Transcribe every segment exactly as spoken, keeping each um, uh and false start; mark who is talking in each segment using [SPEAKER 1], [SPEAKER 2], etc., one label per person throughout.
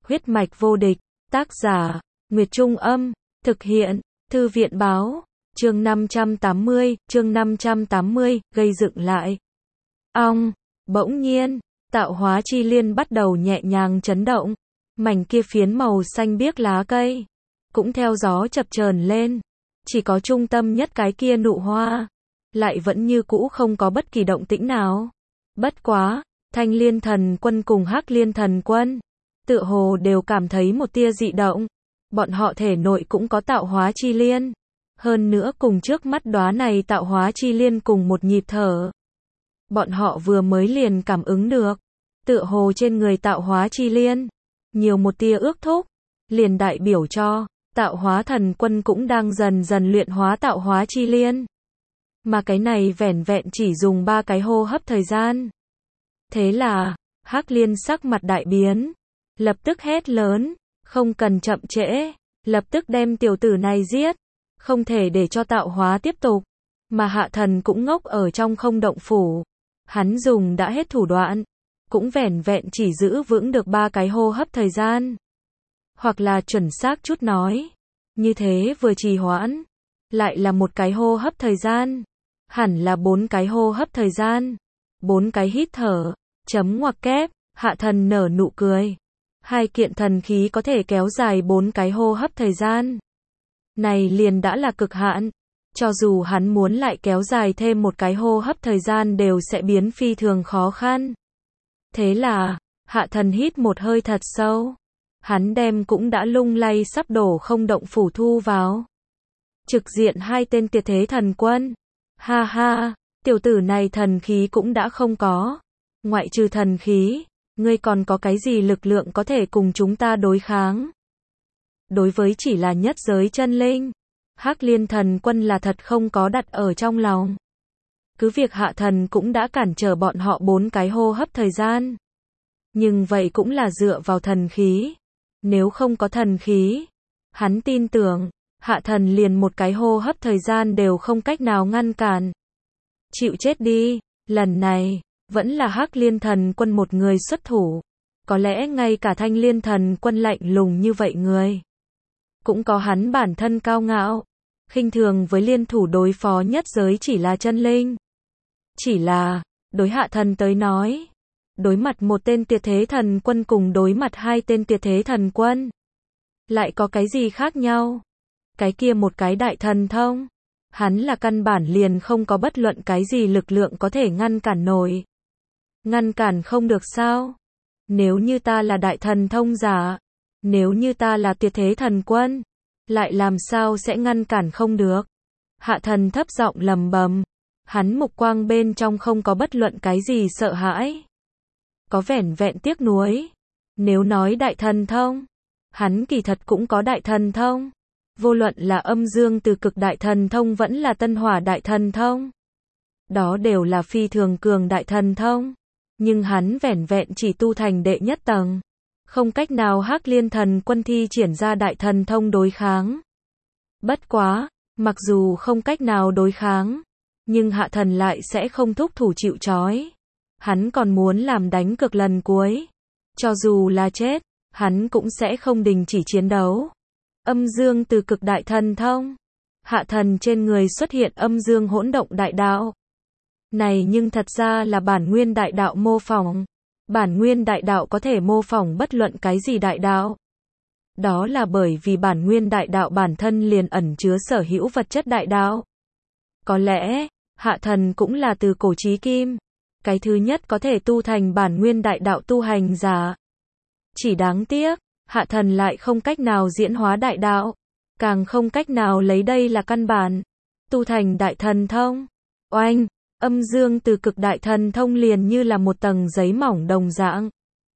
[SPEAKER 1] Huyết mạch vô địch, tác giả, Nguyệt Trung Âm, thực hiện, Thư viện Báo, chương năm trăm tám mươi, chương năm trăm tám mươi, gây dựng lại. Ong, bỗng nhiên, tạo hóa chi liên bắt đầu nhẹ nhàng chấn động, mảnh kia phiến màu xanh biếc lá cây, cũng theo gió chập chờn lên, chỉ có trung tâm nhất cái kia nụ hoa, lại vẫn như cũ không có bất kỳ động tĩnh nào. Bất quá, Thanh Liên Thần Quân cùng Hắc Liên Thần Quân, tựa hồ đều cảm thấy một tia dị động, bọn họ thể nội cũng có tạo hóa chi liên, hơn nữa cùng trước mắt đóa này tạo hóa chi liên cùng một nhịp thở. Bọn họ vừa mới liền cảm ứng được, tựa hồ trên người tạo hóa chi liên, nhiều một tia ước thúc, liền đại biểu cho, tạo hóa thần quân cũng đang dần dần luyện hóa tạo hóa chi liên. Mà cái này vẻn vẹn chỉ dùng ba cái hô hấp thời gian. Thế là, Hắc Liên sắc mặt đại biến, lập tức hét lớn, không cần chậm trễ, lập tức đem tiểu tử này giết, không thể để cho tạo hóa tiếp tục. Mà Hạ Thần cũng ngốc ở trong không động phủ, hắn dùng đã hết thủ đoạn, cũng vẻn vẹn chỉ giữ vững được ba cái hô hấp thời gian. Hoặc là chuẩn xác chút nói, như thế vừa trì hoãn, lại là một cái hô hấp thời gian, hẳn là bốn cái hô hấp thời gian, bốn cái hít thở, chấm ngoặc kép, Hạ Thần nở nụ cười. Hai kiện thần khí có thể kéo dài bốn cái hô hấp thời gian. Này liền đã là cực hạn, cho dù hắn muốn lại kéo dài thêm một cái hô hấp thời gian đều sẽ biến phi thường khó khăn. Thế là, Hạ Thần hít một hơi thật sâu. Hắn đem cũng đã lung lay sắp đổ không động phủ thu vào. Trực diện hai tên tuyệt thế thần quân. Ha ha, tiểu tử này thần khí cũng đã không có. Ngoại trừ thần khí, ngươi còn có cái gì lực lượng có thể cùng chúng ta đối kháng? Đối với chỉ là nhất giới chân linh, Hắc Liên Thần Quân là thật không có đặt ở trong lòng. Cứ việc Hạ Thần cũng đã cản trở bọn họ bốn cái hô hấp thời gian. Nhưng vậy cũng là dựa vào thần khí. Nếu không có thần khí, hắn tin tưởng, Hạ Thần liền một cái hô hấp thời gian đều không cách nào ngăn cản. Chịu chết đi, lần này, vẫn là Hắc Liên Thần Quân một người xuất thủ. Có lẽ ngay cả Thanh Liên Thần Quân lạnh lùng như vậy người, cũng có hắn bản thân cao ngạo, khinh thường với liên thủ đối phó nhất giới chỉ là chân linh. Chỉ là, đối Hạ Thần tới nói, đối mặt một tên tuyệt thế thần quân cùng đối mặt hai tên tuyệt thế thần quân, lại có cái gì khác nhau? Cái kia một cái đại thần thông, hắn là căn bản liền không có bất luận cái gì lực lượng có thể ngăn cản nổi. Ngăn cản không được sao? Nếu như ta là đại thần thông giả, nếu như ta là tuyệt thế thần quân, lại làm sao sẽ ngăn cản không được? Hạ Thần thấp giọng lầm bầm, hắn mục quang bên trong không có bất luận cái gì sợ hãi. Có vẻn vẹn tiếc nuối. Nếu nói đại thần thông, hắn kỳ thật cũng có đại thần thông. Vô luận là âm dương từ cực đại thần thông vẫn là tân hỏa đại thần thông. Đó đều là phi thường cường đại thần thông. Nhưng hắn vẻn vẹn chỉ tu thành đệ nhất tầng. Không cách nào Hắc Liên Thần Quân thi triển ra đại thần thông đối kháng. Bất quá, mặc dù không cách nào đối kháng, nhưng Hạ Thần lại sẽ không thúc thủ chịu trói. Hắn còn muốn làm đánh cược lần cuối. Cho dù là chết, hắn cũng sẽ không đình chỉ chiến đấu. Âm dương từ cực đại thần thông. Hạ Thần trên người xuất hiện âm dương hỗn động đại đạo. Này nhưng thật ra là bản nguyên đại đạo mô phỏng. Bản nguyên đại đạo có thể mô phỏng bất luận cái gì đại đạo. Đó là bởi vì bản nguyên đại đạo bản thân liền ẩn chứa sở hữu vật chất đại đạo. Có lẽ, Hạ Thần cũng là từ cổ chí kim, cái thứ nhất có thể tu thành bản nguyên đại đạo tu hành giả. Chỉ đáng tiếc, Hạ Thần lại không cách nào diễn hóa đại đạo, càng không cách nào lấy đây là căn bản, tu thành đại thần thông. Oanh, âm dương từ cực đại thần thông liền như là một tầng giấy mỏng đồng dạng,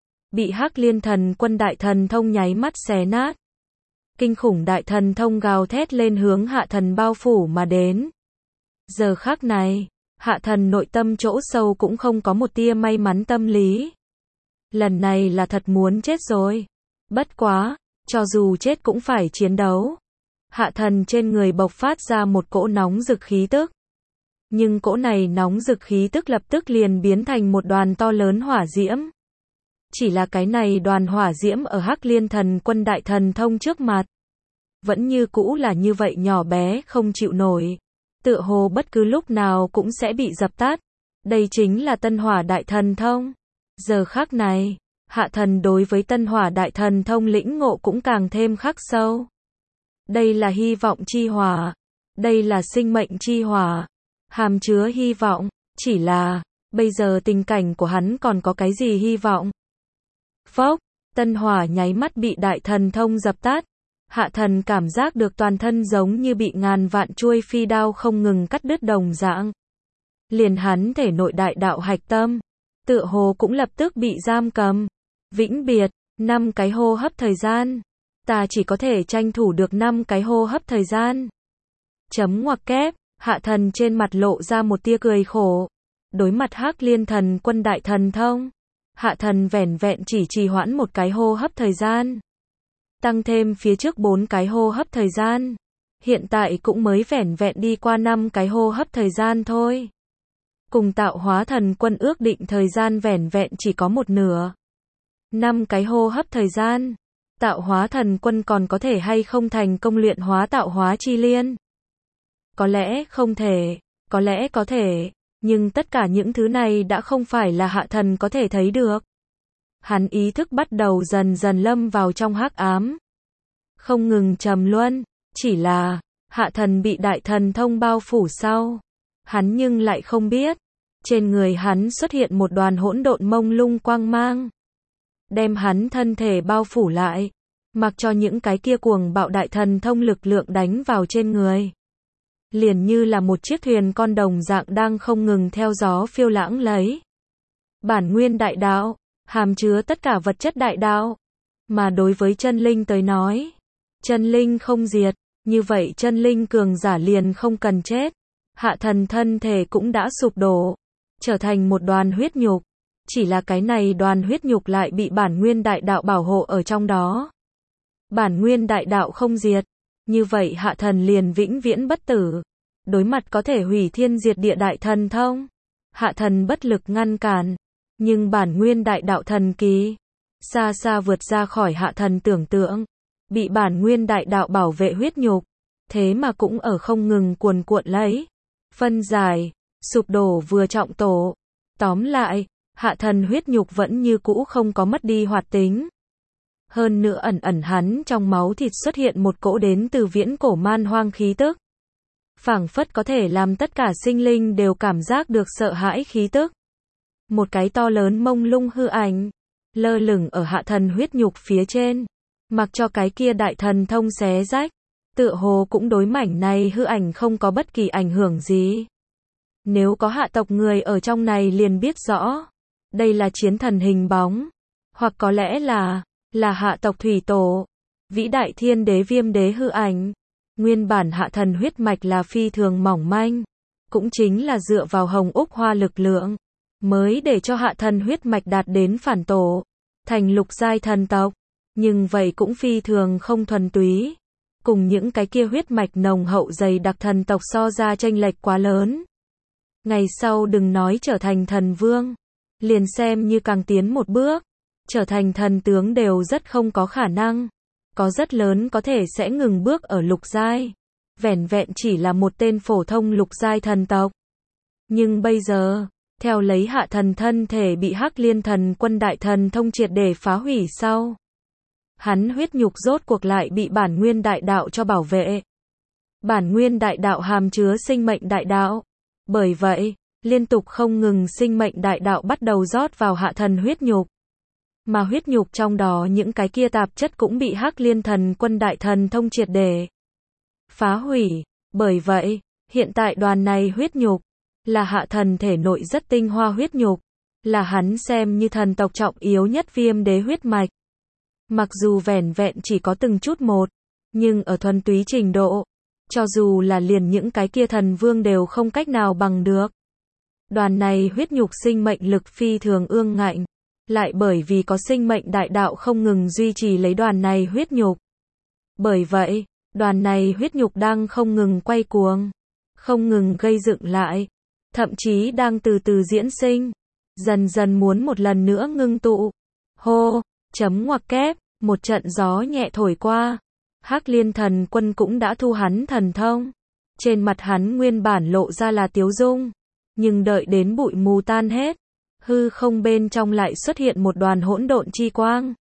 [SPEAKER 1] bị Hắc Liên Thần Quân đại thần thông nháy mắt xé nát. Kinh khủng đại thần thông gào thét lên hướng Hạ Thần bao phủ mà đến. Giờ khắc này, Hạ Thần nội tâm chỗ sâu cũng không có một tia may mắn tâm lý. Lần này là thật muốn chết rồi. Bất quá, cho dù chết cũng phải chiến đấu. Hạ Thần trên người bộc phát ra một cỗ nóng rực khí tức. Nhưng cỗ này nóng rực khí tức lập tức liền biến thành một đoàn to lớn hỏa diễm. Chỉ là cái này đoàn hỏa diễm ở Hắc Liên Thần Quân đại thần thông trước mặt, vẫn như cũ là như vậy nhỏ bé không chịu nổi, tựa hồ bất cứ lúc nào cũng sẽ bị dập tắt. Đây chính là Tân Hỏa đại thần thông. Giờ khắc này, Hạ Thần đối với Tân Hỏa đại thần thông lĩnh ngộ cũng càng thêm khắc sâu. Đây là hy vọng chi hỏa, đây là sinh mệnh chi hỏa, hàm chứa hy vọng, chỉ là, bây giờ tình cảnh của hắn còn có cái gì hy vọng? Phốc, Tân Hỏa nháy mắt bị đại thần thông dập tắt. Hạ Thần cảm giác được toàn thân giống như bị ngàn vạn chuôi phi đao không ngừng cắt đứt đồng dạng. Liền hắn thể nội đại đạo hạch tâm, tựa hồ cũng lập tức bị giam cầm. Vĩnh biệt, năm cái hô hấp thời gian. Ta chỉ có thể tranh thủ được năm cái hô hấp thời gian. Chấm ngoặc kép, Hạ Thần trên mặt lộ ra một tia cười khổ. Đối mặt Hắc Liên Thần Quân đại thần thông, Hạ Thần vẻn vẹn chỉ trì hoãn một cái hô hấp thời gian. Tăng thêm phía trước bốn cái hô hấp thời gian. Hiện tại cũng mới vẻn vẹn đi qua năm cái hô hấp thời gian thôi. Cùng Tạo Hóa Thần Quân ước định thời gian vẻn vẹn chỉ có một nửa. Năm cái hô hấp thời gian. Tạo Hóa Thần Quân còn có thể hay không thành công luyện hóa Tạo Hóa Chi Liên? Có lẽ không thể, có lẽ có thể, nhưng tất cả những thứ này đã không phải là Hạ Thần có thể thấy được. Hắn ý thức bắt đầu dần dần lâm vào trong hắc ám, không ngừng trầm luân, chỉ là, Hạ Thần bị đại thần thông bao phủ sau. Hắn nhưng lại không biết, trên người hắn xuất hiện một đoàn hỗn độn mông lung quang mang, đem hắn thân thể bao phủ lại, mặc cho những cái kia cuồng bạo đại thần thông lực lượng đánh vào trên người. Liền như là một chiếc thuyền con đồng dạng đang không ngừng theo gió phiêu lãng lấy. Bản nguyên đại đạo, hàm chứa tất cả vật chất đại đạo. Mà đối với chân linh tới nói, chân linh không diệt, như vậy chân linh cường giả liền không cần chết. Hạ Thần thân thể cũng đã sụp đổ, trở thành một đoàn huyết nhục. Chỉ là cái này đoàn huyết nhục lại bị bản nguyên đại đạo bảo hộ ở trong đó. Bản nguyên đại đạo không diệt, như vậy Hạ Thần liền vĩnh viễn bất tử. Đối mặt có thể hủy thiên diệt địa đại thần thông, Hạ Thần bất lực ngăn cản. Nhưng bản nguyên đại đạo thần kỳ, xa xa vượt ra khỏi Hạ Thần tưởng tượng. Bị bản nguyên đại đạo bảo vệ huyết nhục, thế mà cũng ở không ngừng cuồn cuộn lấy. Phân giải, sụp đổ vừa trọng tổ. Tóm lại, Hạ Thần huyết nhục vẫn như cũ không có mất đi hoạt tính. Hơn nữa ẩn ẩn hắn trong máu thịt xuất hiện một cỗ đến từ viễn cổ man hoang khí tức. Phảng phất có thể làm tất cả sinh linh đều cảm giác được sợ hãi khí tức. Một cái to lớn mông lung hư ảnh, lơ lửng ở Hạ Thần huyết nhục phía trên. Mặc cho cái kia đại thần thông xé rách, tựa hồ cũng đối mảnh này hư ảnh không có bất kỳ ảnh hưởng gì. Nếu có hạ tộc người ở trong này liền biết rõ, đây là chiến thần hình bóng, hoặc có lẽ là, là hạ tộc thủy tổ, vĩ đại thiên đế Viêm đế hư ảnh. Nguyên bản Hạ Thần huyết mạch là phi thường mỏng manh, cũng chính là dựa vào hồng úc hoa lực lượng, mới để cho Hạ Thần huyết mạch đạt đến phản tổ, thành lục giai thần tộc. Nhưng vậy cũng phi thường không thuần túy, cùng những cái kia huyết mạch nồng hậu dày đặc thần tộc so ra chênh lệch quá lớn. Ngày sau đừng nói trở thành thần vương, liền xem như càng tiến một bước, trở thành thần tướng đều rất không có khả năng. Có rất lớn có thể sẽ ngừng bước ở lục giai, vẻn vẹn chỉ là một tên phổ thông lục giai thần tộc. Nhưng bây giờ, theo lấy Hạ Thần thân thể bị Hắc Liên Thần Quân đại thần thông triệt để phá hủy sau, hắn huyết nhục rốt cuộc lại bị bản nguyên đại đạo cho bảo vệ. Bản nguyên đại đạo hàm chứa sinh mệnh đại đạo. Bởi vậy, liên tục không ngừng sinh mệnh đại đạo bắt đầu rót vào Hạ Thần huyết nhục. Mà huyết nhục trong đó những cái kia tạp chất cũng bị Hắc Liên Thần Quân đại thần thông triệt để phá hủy. Bởi vậy, hiện tại đoàn này huyết nhục là Hạ Thần thể nội rất tinh hoa huyết nhục, là hắn xem như thần tộc trọng yếu nhất Viêm đế huyết mạch. Mặc dù vẻn vẹn chỉ có từng chút một, nhưng ở thuần túy trình độ, cho dù là liền những cái kia thần vương đều không cách nào bằng được. Đoàn này huyết nhục sinh mệnh lực phi thường ương ngạnh, lại bởi vì có sinh mệnh đại đạo không ngừng duy trì lấy đoàn này huyết nhục. Bởi vậy, đoàn này huyết nhục đang không ngừng quay cuồng, không ngừng gây dựng lại, thậm chí đang từ từ diễn sinh, dần dần muốn một lần nữa ngưng tụ. Hô, chấm ngoặc kép, một trận gió nhẹ thổi qua. Hắc Liên Thần Quân cũng đã thu hắn thần thông. Trên mặt hắn nguyên bản lộ ra là tiếu dung, nhưng đợi đến bụi mù tan hết, hư không bên trong lại xuất hiện một đoàn hỗn độn chi quang,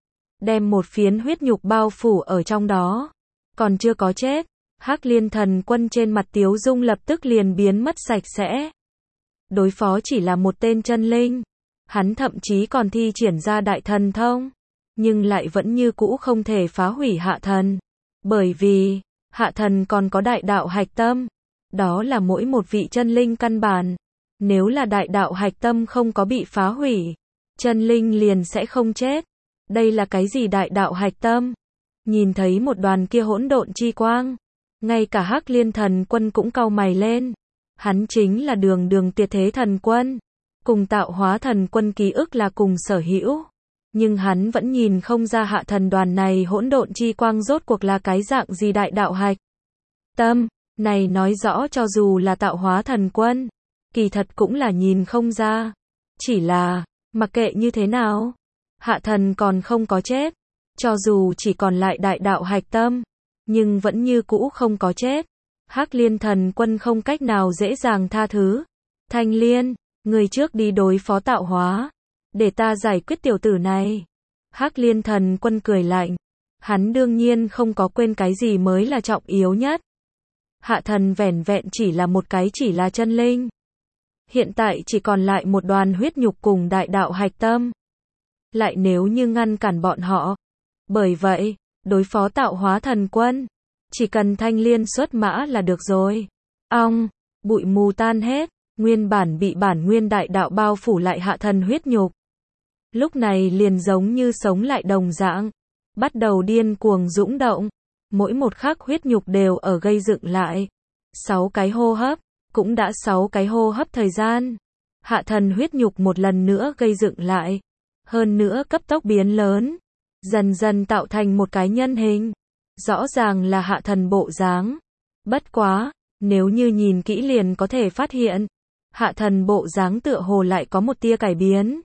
[SPEAKER 1] đem một phiến huyết nhục bao phủ ở trong đó. Còn chưa có chết, Hắc Liên Thần Quân trên mặt tiếu dung lập tức liền biến mất sạch sẽ. Đối phó chỉ là một tên chân linh, hắn thậm chí còn thi triển ra đại thần thông, nhưng lại vẫn như cũ không thể phá hủy hạ thần. Bởi vì, hạ thần còn có đại đạo hạch tâm, đó là mỗi một vị chân linh căn bản. Nếu là đại đạo hạch tâm không có bị phá hủy, chân linh liền sẽ không chết. Đây là cái gì đại đạo hạch tâm? Nhìn thấy một đoàn kia hỗn độn chi quang, ngay cả Hắc Liên Thần Quân cũng cau mày lên. Hắn chính là đường đường tuyệt thế thần quân, cùng tạo hóa thần quân ký ức là cùng sở hữu. Nhưng hắn vẫn nhìn không ra hạ thần đoàn này hỗn độn chi quang rốt cuộc là cái dạng gì đại đạo hạch tâm. Này nói rõ cho dù là tạo hóa thần quân, kỳ thật cũng là nhìn không ra. Chỉ là, mặc kệ như thế nào, hạ thần còn không có chết. Cho dù chỉ còn lại đại đạo hạch tâm, nhưng vẫn như cũ không có chết. Hắc Liên Thần Quân không cách nào dễ dàng tha thứ. Thanh Liên, người trước đi đối phó tạo hóa, để ta giải quyết tiểu tử này. Hắc Liên Thần Quân cười lạnh. Hắn đương nhiên không có quên cái gì mới là trọng yếu nhất. Hạ thần vẻn vẹn chỉ là một cái chỉ là chân linh. Hiện tại chỉ còn lại một đoàn huyết nhục cùng đại đạo hạch tâm. Lại nếu như ngăn cản bọn họ. Bởi vậy, đối phó tạo hóa thần quân, chỉ cần Thanh Liên xuất mã là được rồi. Ong, bụi mù tan hết, nguyên bản bị bản nguyên đại đạo bao phủ lại hạ thần huyết nhục. Lúc này liền giống như sống lại đồng dạng, bắt đầu điên cuồng dũng động. Mỗi một khắc huyết nhục đều ở gây dựng lại. Sáu cái hô hấp, cũng đã sáu cái hô hấp thời gian. Hạ thần huyết nhục một lần nữa gây dựng lại. Hơn nữa cấp tốc biến lớn. Dần dần tạo thành một cái nhân hình. Rõ ràng là hạ thần bộ dáng. Bất quá, nếu như nhìn kỹ liền có thể phát hiện. Hạ thần bộ dáng tựa hồ lại có một tia cải biến.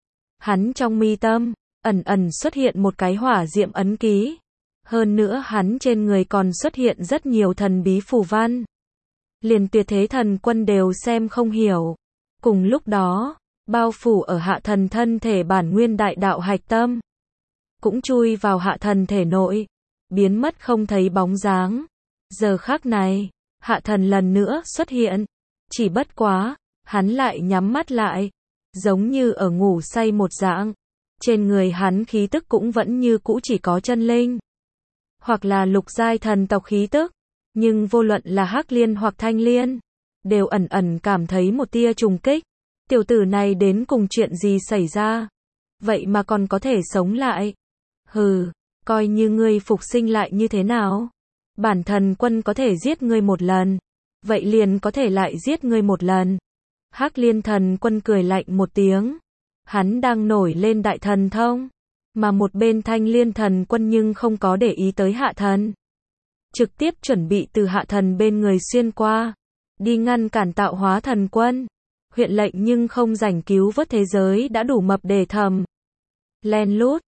[SPEAKER 1] Hắn trong mi tâm, ẩn ẩn xuất hiện một cái hỏa diệm ấn ký. Hơn nữa hắn trên người còn xuất hiện rất nhiều thần bí phù văn. Liền tuyệt thế thần quân đều xem không hiểu. Cùng lúc đó, bao phủ ở hạ thần thân thể bản nguyên đại đạo hạch tâm, cũng chui vào hạ thần thể nội, biến mất không thấy bóng dáng. Giờ khắc này, hạ thần lần nữa xuất hiện. Chỉ bất quá, hắn lại nhắm mắt lại, giống như ở ngủ say một dạng. Trên người hắn khí tức cũng vẫn như cũ chỉ có chân linh, hoặc là lục giai thần tộc khí tức. Nhưng vô luận là Hắc Liên hoặc Thanh Liên, đều ẩn ẩn cảm thấy một tia trùng kích. Tiểu tử này đến cùng chuyện gì xảy ra? Vậy mà còn có thể sống lại? Hừ, coi như ngươi phục sinh lại như thế nào? Bản thần quân có thể giết ngươi một lần, vậy liền có thể lại giết ngươi một lần. Hắc Liên Thần Quân cười lạnh một tiếng. Hắn đang nổi lên đại thần thông, mà một bên Thanh Liên Thần Quân nhưng không có để ý tới hạ thần. Trực tiếp chuẩn bị từ hạ thần bên người xuyên qua, đi ngăn cản tạo hóa thần quân. Huyện lệnh nhưng không rảnh cứu vớt thế giới đã đủ mập để thầm. Len lút,